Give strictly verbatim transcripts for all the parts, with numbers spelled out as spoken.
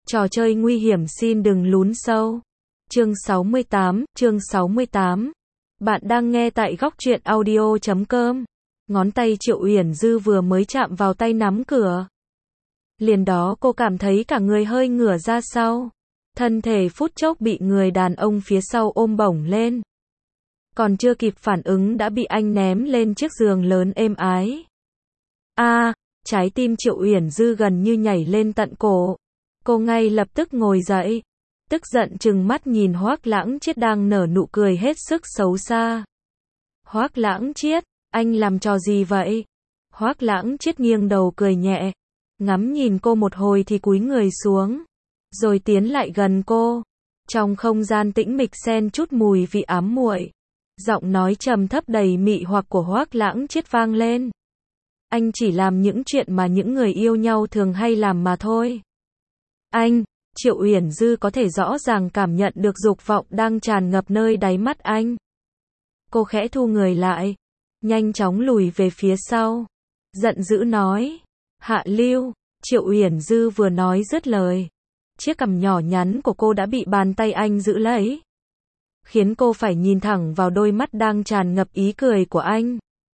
Trò chơi nguy hiểm xin đừng lún sâu. Chương sáu mươi tám, chương sáu mươi tám. Bạn đang nghe tại góc truyện audio chấm com. Ngón tay Triệu Uyển Dư vừa mới chạm vào tay nắm cửa. Liền đó cô cảm thấy cả người hơi ngửa ra sau. Thân thể phút chốc bị người đàn ông phía sau ôm bổng lên. Còn chưa kịp phản ứng đã bị anh ném lên chiếc giường lớn êm ái. A, à, trái tim Triệu Uyển Dư gần như nhảy lên tận cổ. Cô ngay lập tức ngồi dậy, tức giận trừng mắt nhìn Hoắc Lãng Chiết đang nở nụ cười hết sức xấu xa. Hoắc Lãng Chiết, anh làm trò gì vậy? Hoắc Lãng Chiết nghiêng đầu cười nhẹ, ngắm nhìn cô một hồi thì cúi người xuống, rồi tiến lại gần cô. Trong không gian tĩnh mịch xen chút mùi vị ám muội, giọng nói trầm thấp đầy mị hoặc của Hoắc Lãng Chiết vang lên. Anh chỉ làm những chuyện mà những người yêu nhau thường hay làm mà thôi. Anh, Triệu Uyển Dư có thể rõ ràng cảm nhận được dục vọng đang tràn ngập nơi đáy mắt anh. Cô khẽ thu người lại, nhanh chóng lùi về phía sau, giận dữ nói, Hạ Lưu. Triệu Uyển Dư vừa nói dứt lời, chiếc cằm nhỏ nhắn của cô đã bị bàn tay anh giữ lấy, khiến cô phải nhìn thẳng vào đôi mắt đang tràn ngập ý cười của anh.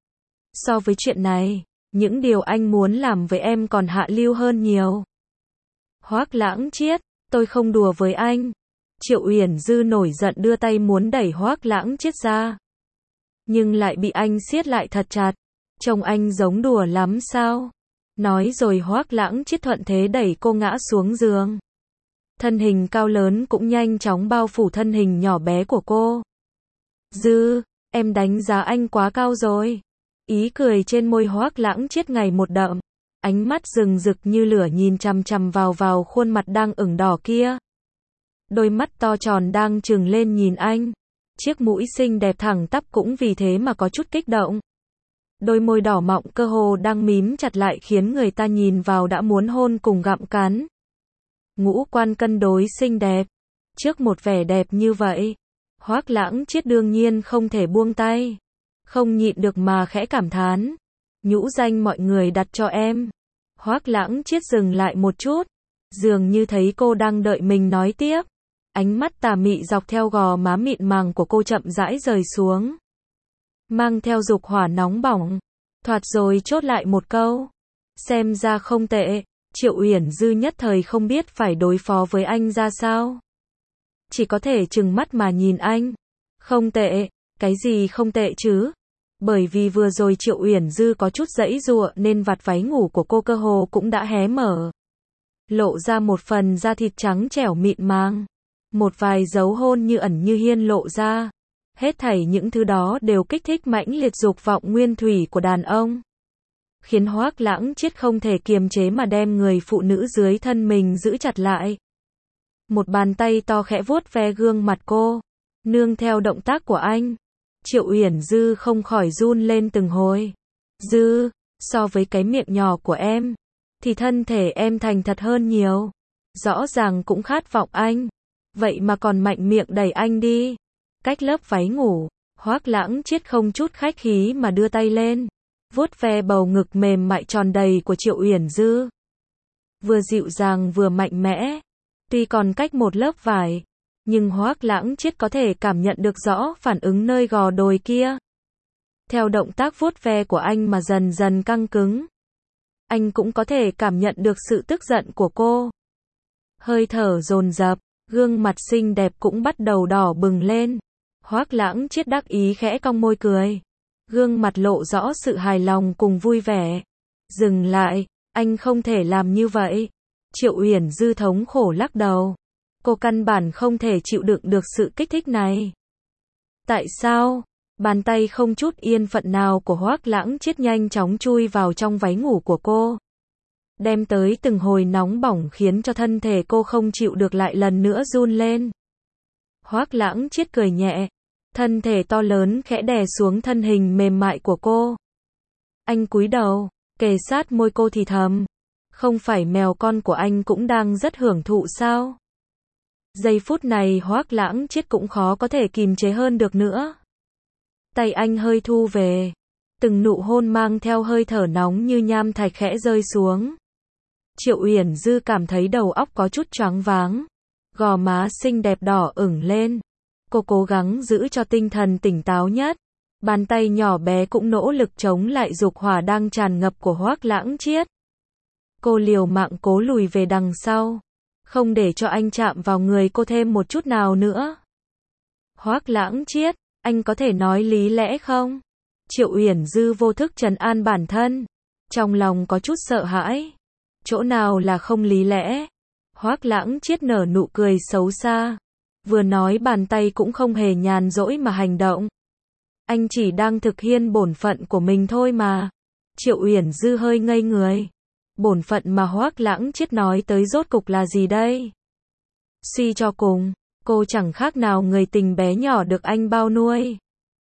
So với chuyện này, những điều anh muốn làm với em còn hạ lưu hơn nhiều. Hoắc Lãng Chiết, tôi không đùa với anh. Triệu Uyển Dư nổi giận đưa tay muốn đẩy Hoắc Lãng Chiết ra, nhưng lại bị anh siết lại thật chặt. Trông anh giống đùa lắm sao? Nói rồi Hoắc Lãng Chiết thuận thế đẩy cô ngã xuống giường. Thân hình cao lớn cũng nhanh chóng bao phủ thân hình nhỏ bé của cô. Dư, em đánh giá anh quá cao rồi. Ý cười trên môi Hoắc Lãng Chiết ngày một đậm, ánh mắt rừng rực như lửa nhìn chằm chằm vào vào khuôn mặt đang ửng đỏ kia. Đôi mắt to tròn đang trừng lên nhìn anh, chiếc mũi xinh đẹp thẳng tắp cũng vì thế mà có chút kích động. Đôi môi đỏ mọng cơ hồ đang mím chặt lại khiến người ta nhìn vào đã muốn hôn cùng gặm cắn. Ngũ quan cân đối xinh đẹp, trước một vẻ đẹp như vậy, Hoắc Lãng Chiết đương nhiên không thể buông tay, không nhịn được mà khẽ cảm thán. Nhũ danh mọi người đặt cho em. Hoắc Lãng Chiết dừng lại một chút, dường như thấy cô đang đợi mình nói tiếp. Ánh mắt tà mị dọc theo gò má mịn màng của cô chậm rãi rời xuống, mang theo dục hỏa nóng bỏng. Thoạt rồi chốt lại một câu, xem ra không tệ. Triệu Uyển Dư nhất thời không biết phải đối phó với anh ra sao, chỉ có thể trừng mắt mà nhìn anh. Không tệ? Cái gì không tệ chứ? Bởi vì vừa rồi Triệu Uyển Dư có chút giãy giụa nên vạt váy ngủ của cô cơ hồ cũng đã hé mở, lộ ra một phần da thịt trắng trẻo mịn màng, một vài dấu hôn như ẩn như hiên lộ ra. Hết thảy những thứ đó đều kích thích mãnh liệt dục vọng nguyên thủy của đàn ông, khiến Hoắc Lãng Chiết không thể kiềm chế mà đem người phụ nữ dưới thân mình giữ chặt lại. Một bàn tay to khẽ vuốt ve gương mặt cô, nương theo động tác của anh, Triệu Uyển Dư không khỏi run lên từng hồi. Dư, so với cái miệng nhỏ của em, thì thân thể em thành thật hơn nhiều. Rõ ràng cũng khát vọng anh, vậy mà còn mạnh miệng đẩy anh đi. Cách lớp váy ngủ, Hoắc Lãng Chiết không chút khách khí mà đưa tay lên, vuốt ve bầu ngực mềm mại tròn đầy của Triệu Uyển Dư. Vừa dịu dàng vừa mạnh mẽ, tuy còn cách một lớp vải, nhưng Hoắc Lãng Chiết có thể cảm nhận được rõ phản ứng nơi gò đồi kia. Theo động tác vuốt ve của anh mà dần dần căng cứng, anh cũng có thể cảm nhận được sự tức giận của cô. Hơi thở dồn dập, gương mặt xinh đẹp cũng bắt đầu đỏ bừng lên. Hoắc Lãng Chiết đắc ý khẽ cong môi cười, gương mặt lộ rõ sự hài lòng cùng vui vẻ. Dừng lại, anh không thể làm như vậy. Triệu Uyển Dư thống khổ lắc đầu. Cô căn bản không thể chịu đựng được sự kích thích này. Tại sao? Bàn tay không chút yên phận nào của Hoắc Lãng Chiết nhanh chóng chui vào trong váy ngủ của cô, đem tới từng hồi nóng bỏng khiến cho thân thể cô không chịu được lại lần nữa run lên. Hoắc Lãng Chiết cười nhẹ, thân thể to lớn khẽ đè xuống thân hình mềm mại của cô. Anh cúi đầu, kề sát môi cô thì thầm, không phải mèo con của anh cũng đang rất hưởng thụ sao? Giây phút này Hoắc Lãng Chiết cũng khó có thể kìm chế hơn được nữa. Tay anh hơi thu về, từng nụ hôn mang theo hơi thở nóng như nham thạch khẽ rơi xuống. Triệu Uyển Dư cảm thấy đầu óc có chút choáng váng. Gò má xinh đẹp đỏ ửng lên. Cô cố gắng giữ cho tinh thần tỉnh táo nhất. Bàn tay nhỏ bé cũng nỗ lực chống lại dục hỏa đang tràn ngập của Hoắc Lãng Chiết. Cô liều mạng cố lùi về đằng sau. Không để cho anh chạm vào người cô thêm một chút nào nữa. Hoắc Lãng Chiết, anh có thể nói lý lẽ không? Triệu Uyển Dư vô thức trấn an bản thân. Trong lòng có chút sợ hãi. Chỗ nào là không lý lẽ? Hoắc Lãng Chiết nở nụ cười xấu xa. Vừa nói bàn tay cũng không hề nhàn rỗi mà hành động. Anh chỉ đang thực hiện bổn phận của mình thôi mà. Triệu Uyển Dư hơi ngây người. Bổn phận mà Hoắc Lãng Chiết nói tới rốt cục là gì đây? Suy cho cùng, cô chẳng khác nào người tình bé nhỏ được anh bao nuôi.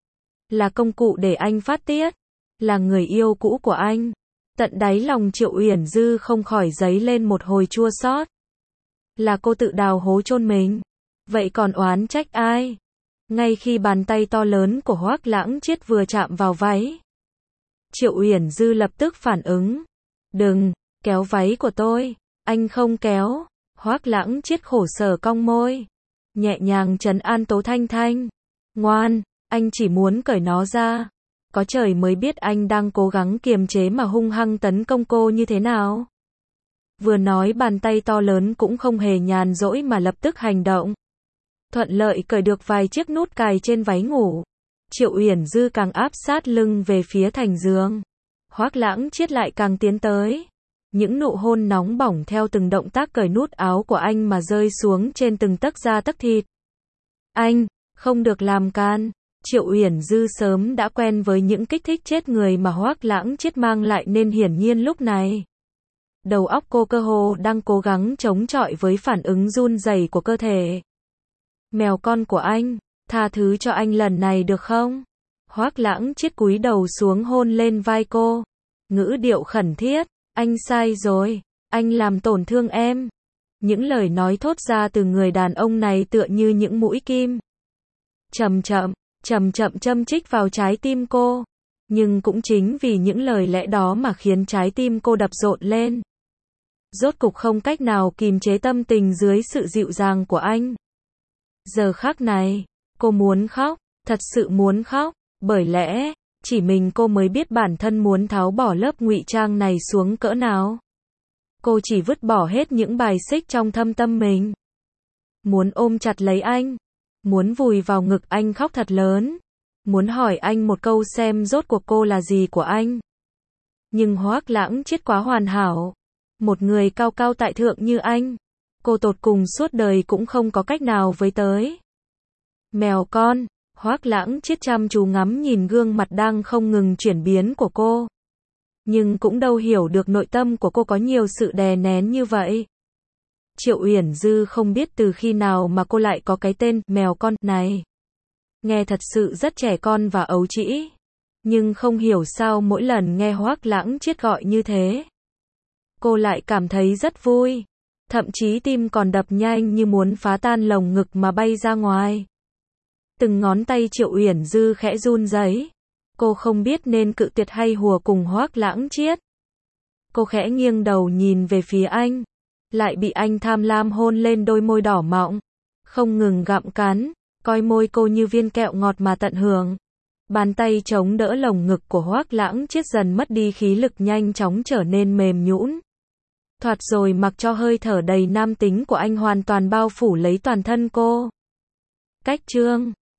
Là công cụ để anh phát tiết. Là người yêu cũ của anh. Tận đáy lòng Triệu Uyển Dư không khỏi dấy lên một hồi chua xót. Là cô tự đào hố chôn mình. Vậy còn oán trách ai? Ngay khi bàn tay to lớn của Hoắc Lãng Chiết vừa chạm vào váy, Triệu Uyển Dư lập tức phản ứng. Đừng, kéo váy của tôi. Anh không kéo. Hoắc Lãng Chiết khổ sở cong môi. Nhẹ nhàng trấn an Tố Thanh Thanh. Ngoan, anh chỉ muốn cởi nó ra. Có trời mới biết anh đang cố gắng kiềm chế mà hung hăng tấn công cô như thế nào. Vừa nói bàn tay to lớn cũng không hề nhàn rỗi mà lập tức hành động. Thuận lợi cởi được vài chiếc nút cài trên váy ngủ. Triệu Uyển Dư càng áp sát lưng về phía thành giường. Hoắc Lãng Chiết lại càng tiến tới. Những nụ hôn nóng bỏng theo từng động tác cởi nút áo của anh mà rơi xuống trên từng tấc da tấc thịt. Anh, không được làm can. Triệu Uyển Dư sớm đã quen với những kích thích chết người mà Hoắc Lãng Chiết mang lại nên hiển nhiên lúc này. Đầu óc cô cơ hồ đang cố gắng chống chọi với phản ứng run rẩy của cơ thể. Mèo con của anh, tha thứ cho anh lần này được không? Hoắc Lãng Chiết cúi đầu xuống hôn lên vai cô. Ngữ điệu khẩn thiết, anh sai rồi, anh làm tổn thương em. Những lời nói thốt ra từ người đàn ông này tựa như những mũi kim. Chậm chậm, chậm chậm châm chích vào trái tim cô. Nhưng cũng chính vì những lời lẽ đó mà khiến trái tim cô đập rộn lên. Rốt cục không cách nào kìm chế tâm tình dưới sự dịu dàng của anh. Giờ khắc này, cô muốn khóc, thật sự muốn khóc, bởi lẽ, chỉ mình cô mới biết bản thân muốn tháo bỏ lớp ngụy trang này xuống cỡ nào. Cô chỉ vứt bỏ hết những bài xích trong thâm tâm mình. Muốn ôm chặt lấy anh, muốn vùi vào ngực anh khóc thật lớn, muốn hỏi anh một câu xem rốt cuộc cô là gì của anh. Nhưng Hoắc Lãng Chiết quá hoàn hảo. Một người cao cao tại thượng như anh, cô tột cùng suốt đời cũng không có cách nào với tới. Mèo con, Hoắc Lãng Chiết chăm chú ngắm nhìn gương mặt đang không ngừng chuyển biến của cô. Nhưng cũng đâu hiểu được nội tâm của cô có nhiều sự đè nén như vậy. Triệu Uyển Dư không biết từ khi nào mà cô lại có cái tên mèo con này. Nghe thật sự rất trẻ con và ấu trĩ. Nhưng không hiểu sao mỗi lần nghe Hoắc Lãng Chiết gọi như thế, cô lại cảm thấy rất vui. Thậm chí tim còn đập nhanh như muốn phá tan lồng ngực mà bay ra ngoài. Từng ngón tay Triệu Uyển Dư khẽ run rẩy. Cô không biết nên cự tuyệt hay hùa cùng Hoắc Lãng Chiết. Cô khẽ nghiêng đầu nhìn về phía anh. Lại bị anh tham lam hôn lên đôi môi đỏ mọng. Không ngừng gặm cắn, coi môi cô như viên kẹo ngọt mà tận hưởng. Bàn tay chống đỡ lồng ngực của Hoắc Lãng Chiết dần mất đi khí lực, nhanh chóng trở nên mềm nhũn. Thoạt rồi mặc cho hơi thở đầy nam tính của anh hoàn toàn bao phủ lấy toàn thân cô. Cách chương